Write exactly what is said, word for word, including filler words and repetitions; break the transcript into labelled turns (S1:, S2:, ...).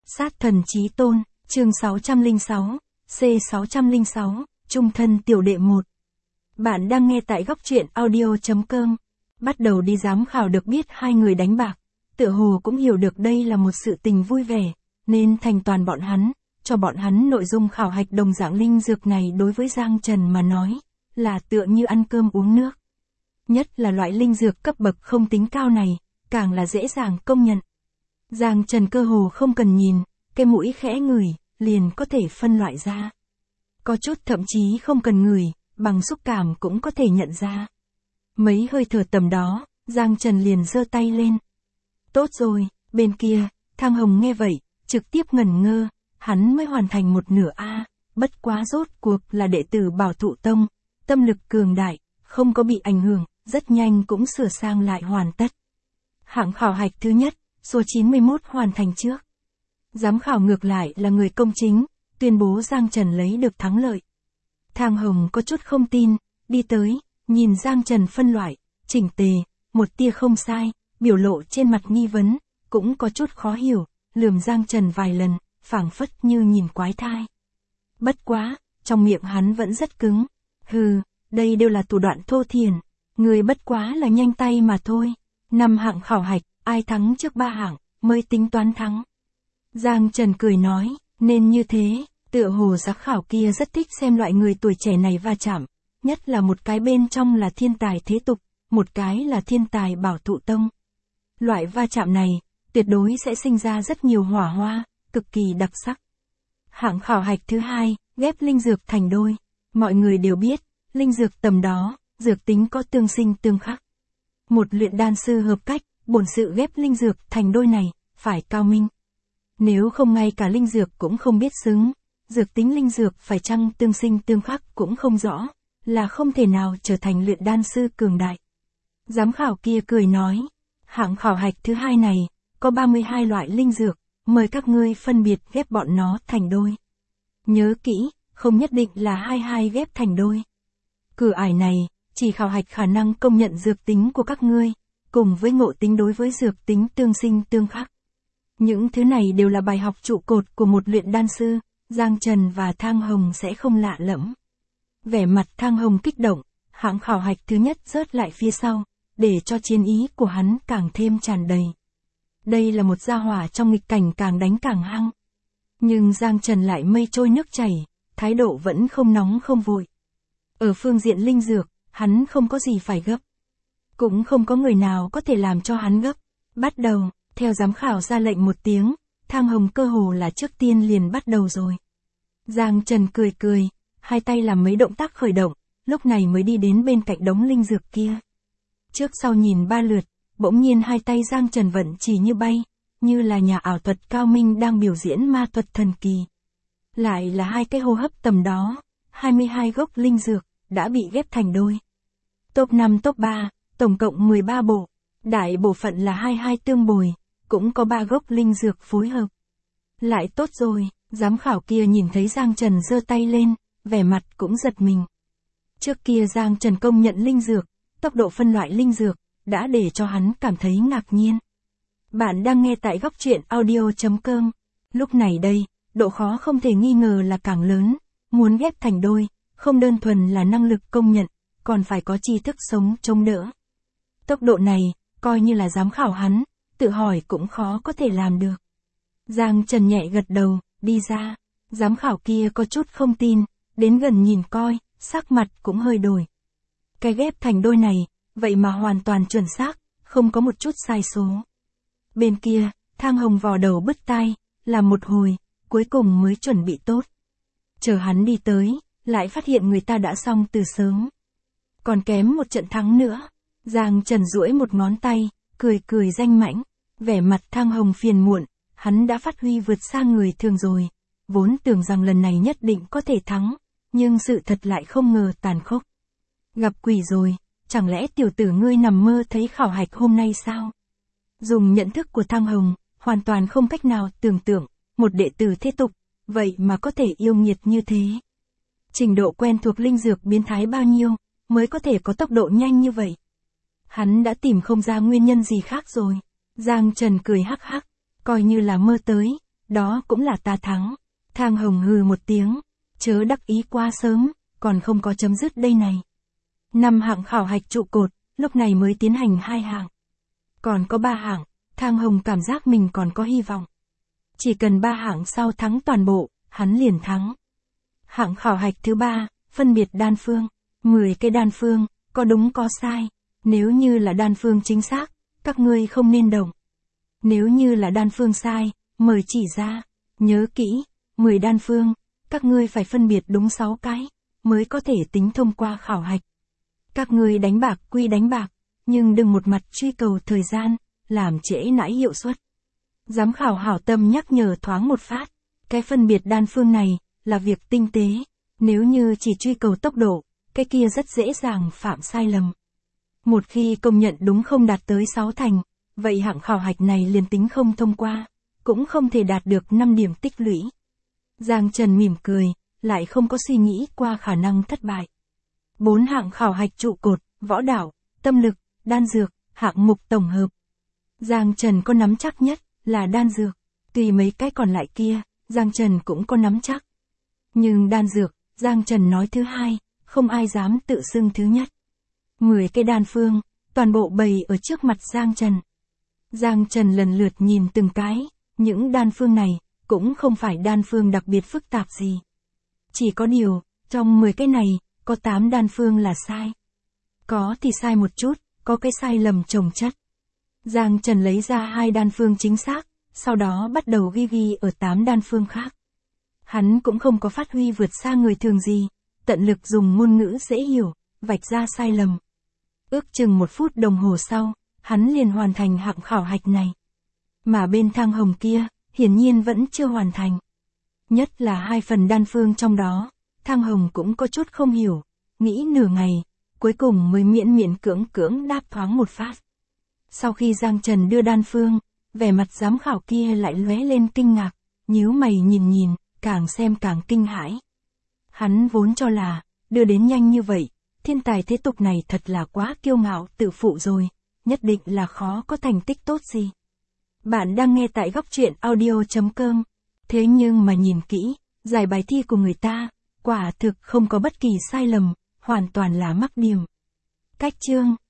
S1: Sát thần chí tôn, chương sáu trăm lẻ sáu, C sáu trăm lẻ sáu, trung thân tiểu đệ một. Bạn đang nghe tại góc truyện audio chấm com. Bắt đầu đi giám khảo được biết hai người đánh bạc, tựa hồ cũng hiểu được đây là một sự tình vui vẻ, nên thành toàn bọn hắn, cho bọn hắn nội dung khảo hạch đồng dạng linh dược này đối với Giang Trần mà nói, là tựa như ăn cơm uống nước. Nhất là loại linh dược cấp bậc không tính cao này, càng là dễ dàng công nhận. Giang Trần cơ hồ không cần nhìn, cái mũi khẽ ngửi, liền có thể phân loại ra. Có chút thậm chí không cần ngửi, bằng xúc cảm cũng có thể nhận ra. Mấy hơi thở tầm đó, Giang Trần liền giơ tay lên. Tốt rồi, bên kia, Thang Hồng nghe vậy, trực tiếp ngẩn ngơ, hắn mới hoàn thành một nửa A, bất quá rốt cuộc là đệ tử Bảo Thụ Tông, tâm lực cường đại, không có bị ảnh hưởng, rất nhanh cũng sửa sang lại hoàn tất. Hạng khảo hạch thứ nhất, số chín mươi mốt hoàn thành trước. Giám khảo ngược lại là người công chính, tuyên bố Giang Trần lấy được thắng lợi. Thang Hồng có chút không tin, đi tới, nhìn Giang Trần phân loại, chỉnh tề, một tia không sai, biểu lộ trên mặt nghi vấn, cũng có chút khó hiểu, lườm Giang Trần vài lần, phảng phất như nhìn quái thai. Bất quá, trong miệng hắn vẫn rất cứng. Hừ, đây đều là thủ đoạn thô thiển, người bất quá là nhanh tay mà thôi. Năm hạng khảo hạch, ai thắng trước ba hạng, mới tính toán thắng. Giang Trần cười nói, nên như thế, tựa hồ giám khảo kia rất thích xem loại người tuổi trẻ này va chạm, nhất là một cái bên trong là thiên tài thế tục, một cái là thiên tài Bảo Thụ Tông. Loại va chạm này, tuyệt đối sẽ sinh ra rất nhiều hỏa hoa, cực kỳ đặc sắc. Hạng khảo hạch thứ hai, ghép linh dược thành đôi. Mọi người đều biết, linh dược tầm đó, dược tính có tương sinh tương khắc. Một luyện đan sư hợp cách, bổn sự ghép linh dược thành đôi này, phải cao minh. Nếu không ngay cả linh dược cũng không biết xứng, dược tính linh dược phải chăng tương sinh tương khắc cũng không rõ, là không thể nào trở thành luyện đan sư cường đại. Giám khảo kia cười nói, hạng khảo hạch thứ hai này, có ba mươi hai loại linh dược, mời các ngươi phân biệt ghép bọn nó thành đôi. Nhớ kỹ, không nhất định là hai hai ghép thành đôi. Cửa ải này, chỉ khảo hạch khả năng công nhận dược tính của các ngươi, cùng với ngộ tính đối với dược tính tương sinh tương khắc. Những thứ này đều là bài học trụ cột của một luyện đan sư, Giang Trần và Thang Hồng sẽ không lạ lẫm. Vẻ mặt Thang Hồng kích động, hạng khảo hạch thứ nhất rớt lại phía sau, để cho chiến ý của hắn càng thêm tràn đầy. Đây là một gia hỏa trong nghịch cảnh càng đánh càng hăng. Nhưng Giang Trần lại mây trôi nước chảy, thái độ vẫn không nóng không vội. Ở phương diện linh dược, hắn không có gì phải gấp. Cũng không có người nào có thể làm cho hắn gấp. Bắt đầu, theo giám khảo ra lệnh một tiếng, Thang Hồng cơ hồ là trước tiên liền bắt đầu rồi. Giang Trần cười cười, hai tay làm mấy động tác khởi động, lúc này mới đi đến bên cạnh đống linh dược kia. Trước sau nhìn ba lượt, bỗng nhiên hai tay Giang Trần vận chỉ như bay, như là nhà ảo thuật cao minh đang biểu diễn ma thuật thần kỳ. Lại là hai cái hô hấp tầm đó, hai mươi hai gốc linh dược, đã bị ghép thành đôi. Top năm top ba, tổng cộng mười ba bộ, đại bộ phận là hai hai tương bồi, cũng có ba gốc linh dược phối hợp. Lại tốt rồi, giám khảo kia nhìn thấy Giang Trần giơ tay lên, vẻ mặt cũng giật mình. Trước kia Giang Trần công nhận linh dược, tốc độ phân loại linh dược, đã để cho hắn cảm thấy ngạc nhiên. Bạn đang nghe tại góc truyện audio chấm com. Lúc này đây, độ khó không thể nghi ngờ là càng lớn, muốn ghép thành đôi, không đơn thuần là năng lực công nhận, còn phải có tri thức sống chống đỡ. Tốc độ này, coi như là giám khảo hắn, tự hỏi cũng khó có thể làm được. Giang Trần nhẹ gật đầu, đi ra, giám khảo kia có chút không tin, đến gần nhìn coi, sắc mặt cũng hơi đổi. Cái ghép thành đôi này, vậy mà hoàn toàn chuẩn xác, không có một chút sai số. Bên kia, Thang Hồng vò đầu bứt tai, làm một hồi, cuối cùng mới chuẩn bị tốt. Chờ hắn đi tới, lại phát hiện người ta đã xong từ sớm. Còn kém một trận thắng nữa. Giang Trần duỗi một ngón tay, cười cười danh mãnh, vẻ mặt Thang Hồng phiền muộn, hắn đã phát huy vượt xa người thường rồi, vốn tưởng rằng lần này nhất định có thể thắng, nhưng sự thật lại không ngờ tàn khốc. Gặp quỷ rồi, chẳng lẽ tiểu tử ngươi nằm mơ thấy khảo hạch hôm nay sao? Dùng nhận thức của Thang Hồng, hoàn toàn không cách nào tưởng tượng, một đệ tử thế tục, vậy mà có thể yêu nghiệt như thế. Trình độ quen thuộc linh dược biến thái bao nhiêu, mới có thể có tốc độ nhanh như vậy. Hắn đã tìm không ra nguyên nhân gì khác rồi. Giang Trần cười hắc hắc, coi như là mơ tới, đó cũng là ta thắng. Thang Hồng hừ một tiếng, chớ đắc ý quá sớm, còn không có chấm dứt đây này. Năm hạng khảo hạch trụ cột, lúc này mới tiến hành hai hạng. Còn có ba hạng, Thang Hồng cảm giác mình còn có hy vọng. Chỉ cần ba hạng sau thắng toàn bộ, hắn liền thắng. Hạng khảo hạch thứ ba, phân biệt đan phương. mười cái đan phương, có đúng có sai. Nếu như là đan phương chính xác, các ngươi không nên động. Nếu như là đan phương sai, mời chỉ ra. Nhớ kỹ, mười đan phương, các ngươi phải phân biệt đúng sáu cái, mới có thể tính thông qua khảo hạch. Các ngươi đánh bạc quy đánh bạc, nhưng đừng một mặt truy cầu thời gian, làm trễ nải hiệu suất. Giám khảo hảo tâm nhắc nhở thoáng một phát, cái phân biệt đan phương này, là việc tinh tế. Nếu như chỉ truy cầu tốc độ, cái kia rất dễ dàng phạm sai lầm. Một khi công nhận đúng không đạt tới sáu thành, vậy hạng khảo hạch này liền tính không thông qua, cũng không thể đạt được năm điểm tích lũy. Giang Trần mỉm cười, lại không có suy nghĩ qua khả năng thất bại. Bốn hạng khảo hạch trụ cột, võ đạo, tâm lực, đan dược, hạng mục tổng hợp. Giang Trần có nắm chắc nhất, là đan dược. Tùy mấy cái còn lại kia, Giang Trần cũng có nắm chắc. Nhưng đan dược, Giang Trần nói thứ hai, không ai dám tự xưng thứ nhất. Mười cái đan phương, toàn bộ bày ở trước mặt Giang Trần. Giang Trần lần lượt nhìn từng cái, những đan phương này, cũng không phải đan phương đặc biệt phức tạp gì. Chỉ có điều, trong mười cái này, có tám đan phương là sai. Có thì sai một chút, có cái sai lầm chồng chất. Giang Trần lấy ra hai đan phương chính xác, sau đó bắt đầu ghi ghi ở tám đan phương khác. Hắn cũng không có phát huy vượt xa người thường gì, tận lực dùng ngôn ngữ dễ hiểu, vạch ra sai lầm. Ước chừng một phút đồng hồ sau, hắn liền hoàn thành hạng khảo hạch này. Mà bên Thang Hồng kia, hiển nhiên vẫn chưa hoàn thành. Nhất là hai phần đan phương trong đó, Thang Hồng cũng có chút không hiểu, nghĩ nửa ngày, cuối cùng mới miễn miễn cưỡng cưỡng đáp thoáng một phát. Sau khi Giang Trần đưa đan phương, vẻ mặt giám khảo kia lại lóe lên kinh ngạc, nhíu mày nhìn nhìn, càng xem càng kinh hãi. Hắn vốn cho là, đưa đến nhanh như vậy, thiên tài thế tục này thật là quá kiêu ngạo tự phụ rồi, nhất định là khó có thành tích tốt gì. Bạn đang nghe tại góc truyện audio chấm com. Thế nhưng mà nhìn kỹ, giải bài thi của người ta, quả thực không có bất kỳ sai lầm, hoàn toàn là mắc điểm. Cách chương